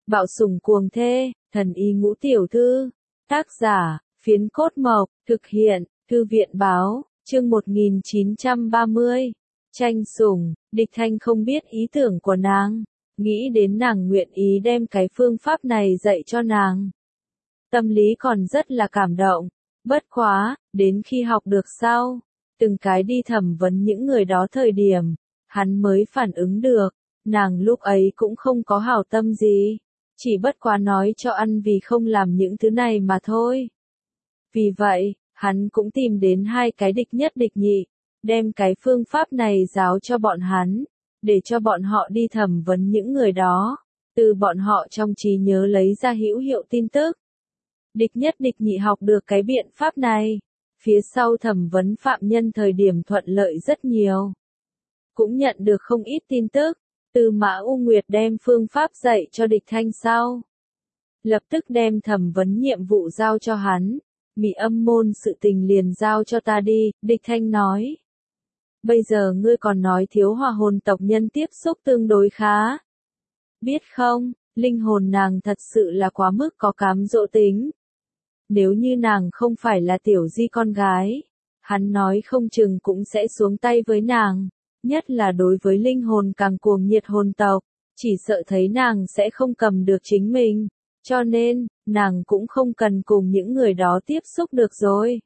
Bạo sủng cuồng thê, thần y ngũ tiểu thư. Tác giả, Phiến Cốt Mộc, thực hiện, Thư viện báo, chương 1930. Tranh sủng, Địch Thanh không biết ý tưởng của nàng, nghĩ đến nàng nguyện ý đem cái phương pháp này dạy cho nàng. Tâm lý còn rất là cảm động, bất quá, đến khi học được sau, từng cái đi thẩm vấn những người đó thời điểm, hắn mới phản ứng được, nàng lúc ấy cũng không có hảo tâm gì, chỉ bất quá nói cho ăn vì không làm những thứ này mà thôi. Vì vậy, hắn cũng tìm đến hai cái địch nhất địch nhị, đem cái phương pháp này giáo cho bọn hắn, để cho bọn họ đi thẩm vấn những người đó, từ bọn họ trong trí nhớ lấy ra hữu hiệu tin tức. Địch nhất địch nhị học được cái biện pháp này, phía sau thẩm vấn phạm nhân thời điểm thuận lợi rất nhiều. Cũng nhận được không ít tin tức, từ Mã U Nguyệt đem phương pháp dạy cho Địch Thanh sau. Lập tức đem thẩm vấn nhiệm vụ giao cho hắn, Mị âm môn sự tình liền giao cho ta đi, Địch Thanh nói. Bây giờ ngươi còn nói thiếu hòa hồn tộc nhân tiếp xúc tương đối khá. Biết không, linh hồn nàng thật sự là quá mức có cám dỗ tính. Nếu như nàng không phải là tiểu di con gái, hắn nói không chừng cũng sẽ xuống tay với nàng, nhất là đối với linh hồn càng cuồng nhiệt hồn tộc, chỉ sợ thấy nàng sẽ không cầm được chính mình, cho nên, nàng cũng không cần cùng những người đó tiếp xúc được rồi.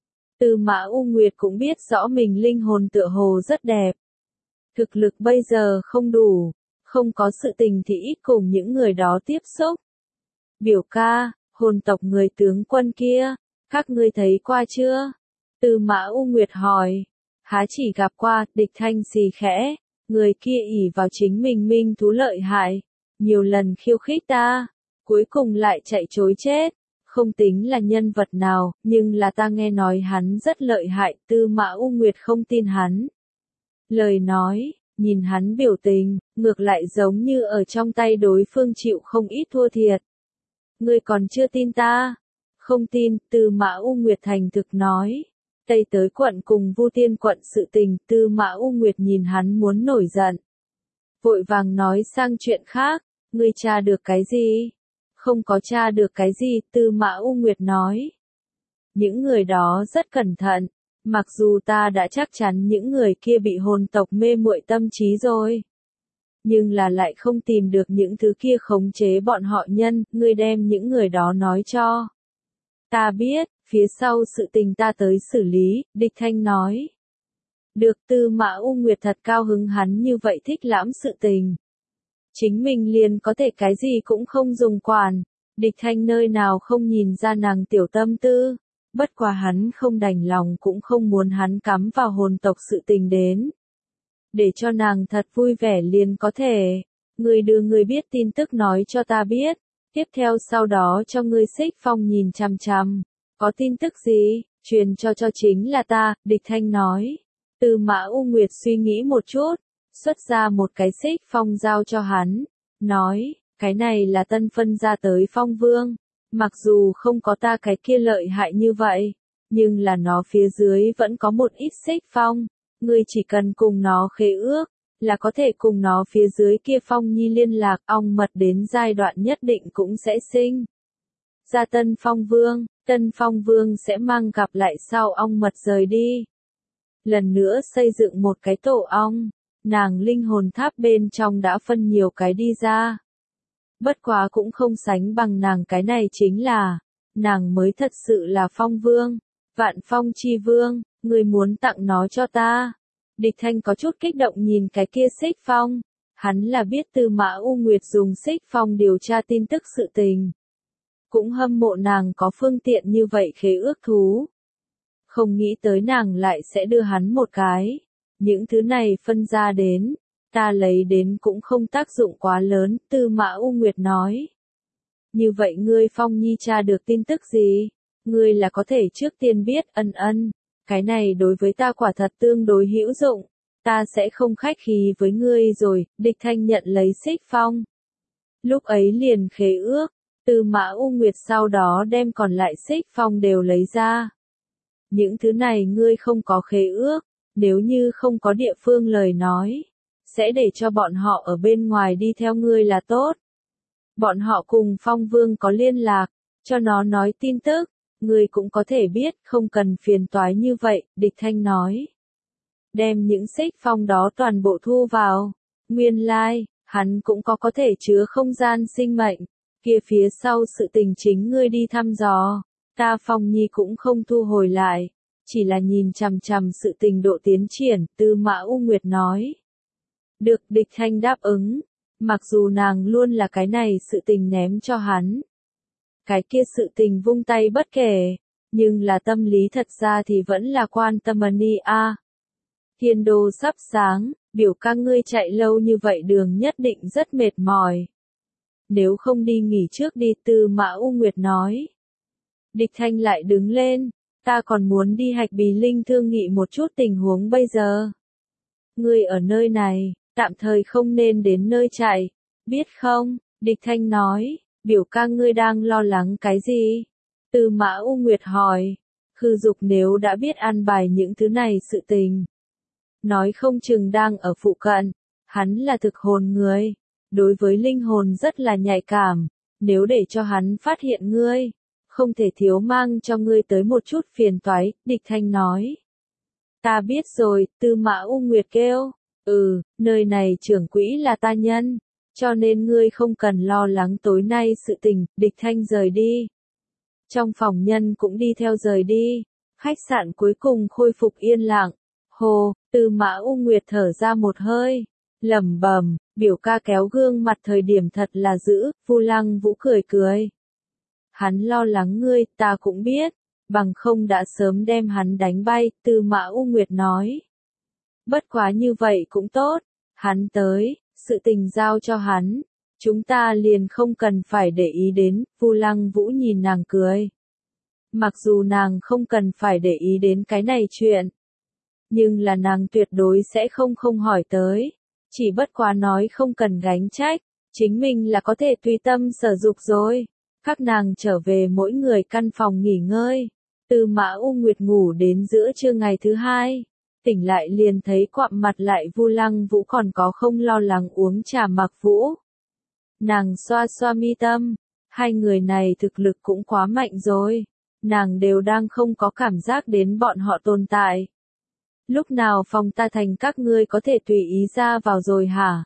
Từ Mã U Nguyệt cũng biết rõ mình linh hồn tựa hồ rất đẹp. Thực lực bây giờ không đủ, không có sự tình thì ít cùng những người đó tiếp xúc. Biểu ca, hồn tộc người tướng quân kia, các ngươi thấy qua chưa? Từ Mã U Nguyệt hỏi. Há chỉ gặp qua, Địch Thanh xì khẽ, người kia ỷ vào chính mình minh thú lợi hại, nhiều lần khiêu khích ta, cuối cùng lại chạy trối chết. Không tính là nhân vật nào, nhưng là ta nghe nói hắn rất lợi hại, Tư Mã U Nguyệt không tin hắn. Lời nói, nhìn hắn biểu tình, ngược lại giống như ở trong tay đối phương chịu không ít thua thiệt. Ngươi còn chưa tin ta? Không tin, Tư Mã U Nguyệt thành thực nói. Tây tới quận cùng Vu Tiên quận sự tình, Tư Mã U Nguyệt nhìn hắn muốn nổi giận. Vội vàng nói sang chuyện khác, ngươi tra được cái gì? Không có tra được cái gì, Tư Mã U Nguyệt nói. Những người đó rất cẩn thận, mặc dù ta đã chắc chắn những người kia bị hồn tộc mê muội tâm trí rồi. Nhưng là lại không tìm được những thứ kia khống chế bọn họ nhân, ngươi đem những người đó nói cho. Ta biết, phía sau sự tình ta tới xử lý, Địch Thanh nói. Được, Tư Mã U Nguyệt thật cao hứng hắn như vậy thích lãm sự tình. Chính mình liền có thể cái gì cũng không dùng quản, Địch Thanh nơi nào không nhìn ra nàng tiểu tâm tư, bất quá hắn không đành lòng cũng không muốn hắn cắm vào hồn tộc sự tình đến. Để cho nàng thật vui vẻ liền có thể, người đưa người biết tin tức nói cho ta biết, tiếp theo sau đó cho ngươi Xích Phong nhìn chằm chằm, có tin tức gì, truyền cho chính là ta, Địch Thanh nói. Từ Mã U Nguyệt suy nghĩ một chút, xuất ra một cái Xích Phong giao cho hắn, nói, cái này là tân phân ra tới Phong Vương, mặc dù không có ta cái kia lợi hại như vậy, nhưng là nó phía dưới vẫn có một ít Xích Phong, ngươi chỉ cần cùng nó khế ước, là có thể cùng nó phía dưới kia Phong Nhi liên lạc, ong mật đến giai đoạn nhất định cũng sẽ sinh ra Tân Phong Vương sẽ mang gặp lại sau ong mật rời đi. Lần nữa xây dựng một cái tổ ong, nàng linh hồn tháp bên trong đã phân nhiều cái đi ra. Bất quá cũng không sánh bằng nàng, cái này chính là, nàng mới thật sự là Phong Vương, Vạn Phong Chi Vương, người muốn tặng nó cho ta. Địch Thanh có chút kích động nhìn cái kia Xích Phong, hắn là biết Tư Mã U Nguyệt dùng Xích Phong điều tra tin tức sự tình. Cũng hâm mộ nàng có phương tiện như vậy khế ước thú. Không nghĩ tới nàng lại sẽ đưa hắn một cái. Những thứ này phân ra đến, ta lấy đến cũng không tác dụng quá lớn, Tư Mã U Nguyệt nói. Như vậy ngươi Phong Nhi tra được tin tức gì? Ngươi là có thể trước tiên biết, cái này đối với ta quả thật tương đối hữu dụng, ta sẽ không khách khí với ngươi rồi, Địch Thanh nhận lấy Xích Phong. Lúc ấy liền khế ước, Tư Mã U Nguyệt sau đó đem còn lại Xích Phong đều lấy ra. Những thứ này ngươi không có khế ước, nếu như không có địa phương lời nói, sẽ để cho bọn họ ở bên ngoài đi theo ngươi là tốt. Bọn họ cùng Phong Vương có liên lạc, cho nó nói tin tức, ngươi cũng có thể biết, không cần phiền toái như vậy, Địch Thanh nói. Đem những xích phong đó toàn bộ thu vào. Nguyên lai, hắn cũng có thể chứa không gian sinh mệnh. Kia phía sau sự tình chính ngươi đi thăm dò. Ta Phong Nhi cũng không thu hồi lại. Chỉ là nhìn chằm chằm sự tình độ tiến triển, Tư Mã U Nguyệt nói. Được, Địch Thanh đáp ứng. Mặc dù nàng luôn là cái này sự tình ném cho hắn. Cái kia sự tình vung tay bất kể. Nhưng là tâm lý thật ra thì vẫn là quan tâm Mani a. Thiên đô sắp sáng, biểu ca ngươi chạy lâu như vậy đường nhất định rất mệt mỏi. Nếu không đi nghỉ trước đi, Tư Mã U Nguyệt nói. Địch Thanh lại đứng lên, ta còn muốn đi Hạch Bì Linh thương nghị một chút tình huống bây giờ. Ngươi ở nơi này, tạm thời không nên đến nơi chạy, biết không? Địch Thanh nói, biểu ca ngươi đang lo lắng cái gì? Tư Mã U Nguyệt hỏi, Khư Dục nếu đã biết an bài những thứ này sự tình. Nói không chừng đang ở phụ cận, hắn là thực hồn người, đối với linh hồn rất là nhạy cảm, nếu để cho hắn phát hiện ngươi, không thể thiếu mang cho ngươi tới một chút phiền toái, Địch Thanh nói. Ta biết rồi, Tư Mã U Nguyệt kêu, nơi này trưởng quỹ là ta nhân, cho nên ngươi không cần lo lắng tối nay sự tình, Địch Thanh rời đi. Trong phòng nhân cũng đi theo rời đi, khách sạn cuối cùng khôi phục yên lặng. Hồ, Tư Mã U Nguyệt thở ra một hơi, lẩm bẩm, biểu ca kéo gương mặt thời điểm thật là dữ, Vu Lăng Vũ cười cười. Hắn lo lắng ngươi, ta cũng biết, bằng không đã sớm đem hắn đánh bay, Tư Mã U Nguyệt nói. Bất quá như vậy cũng tốt, hắn tới, sự tình giao cho hắn, chúng ta liền không cần phải để ý đến, Vu Lăng Vũ nhìn nàng cười. Mặc dù nàng không cần phải để ý đến cái này chuyện. Nhưng là nàng tuyệt đối sẽ không hỏi tới. Chỉ bất quá nói không cần gánh trách. Chính mình là có thể tùy tâm sở dục rồi. Các nàng trở về mỗi người căn phòng nghỉ ngơi. Tư Mã U Nguyệt ngủ đến giữa trưa ngày thứ hai. Tỉnh lại liền thấy quặm mặt lại Vu Lăng Vũ còn có không lo lắng uống trà Mặc Vũ. Nàng xoa xoa mi tâm. Hai người này thực lực cũng quá mạnh rồi. Nàng đều đang không có cảm giác đến bọn họ tồn tại. Lúc nào phòng ta thành các ngươi có thể tùy ý ra vào rồi hả?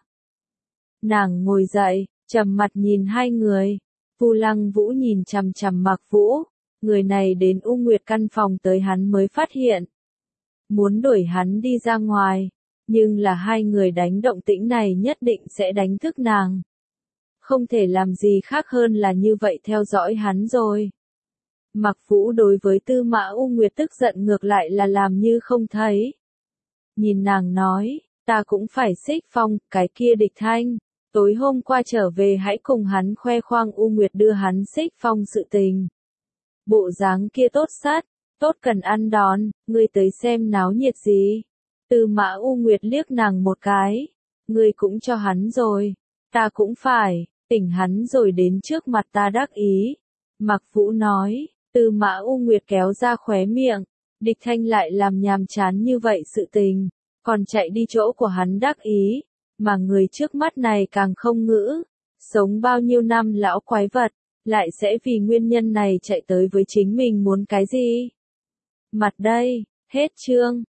Nàng ngồi dậy, trầm mặt nhìn hai người. Vu Lăng Vũ nhìn chằm chằm Mặc Vũ. Người này đến U Nguyệt căn phòng tới hắn mới phát hiện. Muốn đuổi hắn đi ra ngoài. Nhưng là hai người đánh động tĩnh này nhất định sẽ đánh thức nàng. Không thể làm gì khác hơn là như vậy theo dõi hắn rồi. Mặc Vũ đối với Tư Mã U Nguyệt tức giận ngược lại là làm như không thấy. Nhìn nàng nói, ta cũng phải xích phong, cái kia Địch Thanh. Tối hôm qua trở về hãy cùng hắn khoe khoang U Nguyệt đưa hắn xích phong sự tình. Bộ dáng kia tốt sát, tốt cần ăn đòn, ngươi tới xem náo nhiệt gì. Tư Mã U Nguyệt liếc nàng một cái. Ngươi cũng cho hắn rồi, ta cũng phải, tỉnh hắn rồi đến trước mặt ta đắc ý. Mặc Vũ nói. Tư Mã U Nguyệt kéo ra khóe miệng, Địch Thanh lại làm nhàm chán như vậy sự tình, còn chạy đi chỗ của hắn đắc ý, mà người trước mắt này càng không ngữ, sống bao nhiêu năm lão quái vật, lại sẽ vì nguyên nhân này chạy tới với chính mình muốn cái gì. Mặt đây, hết chương.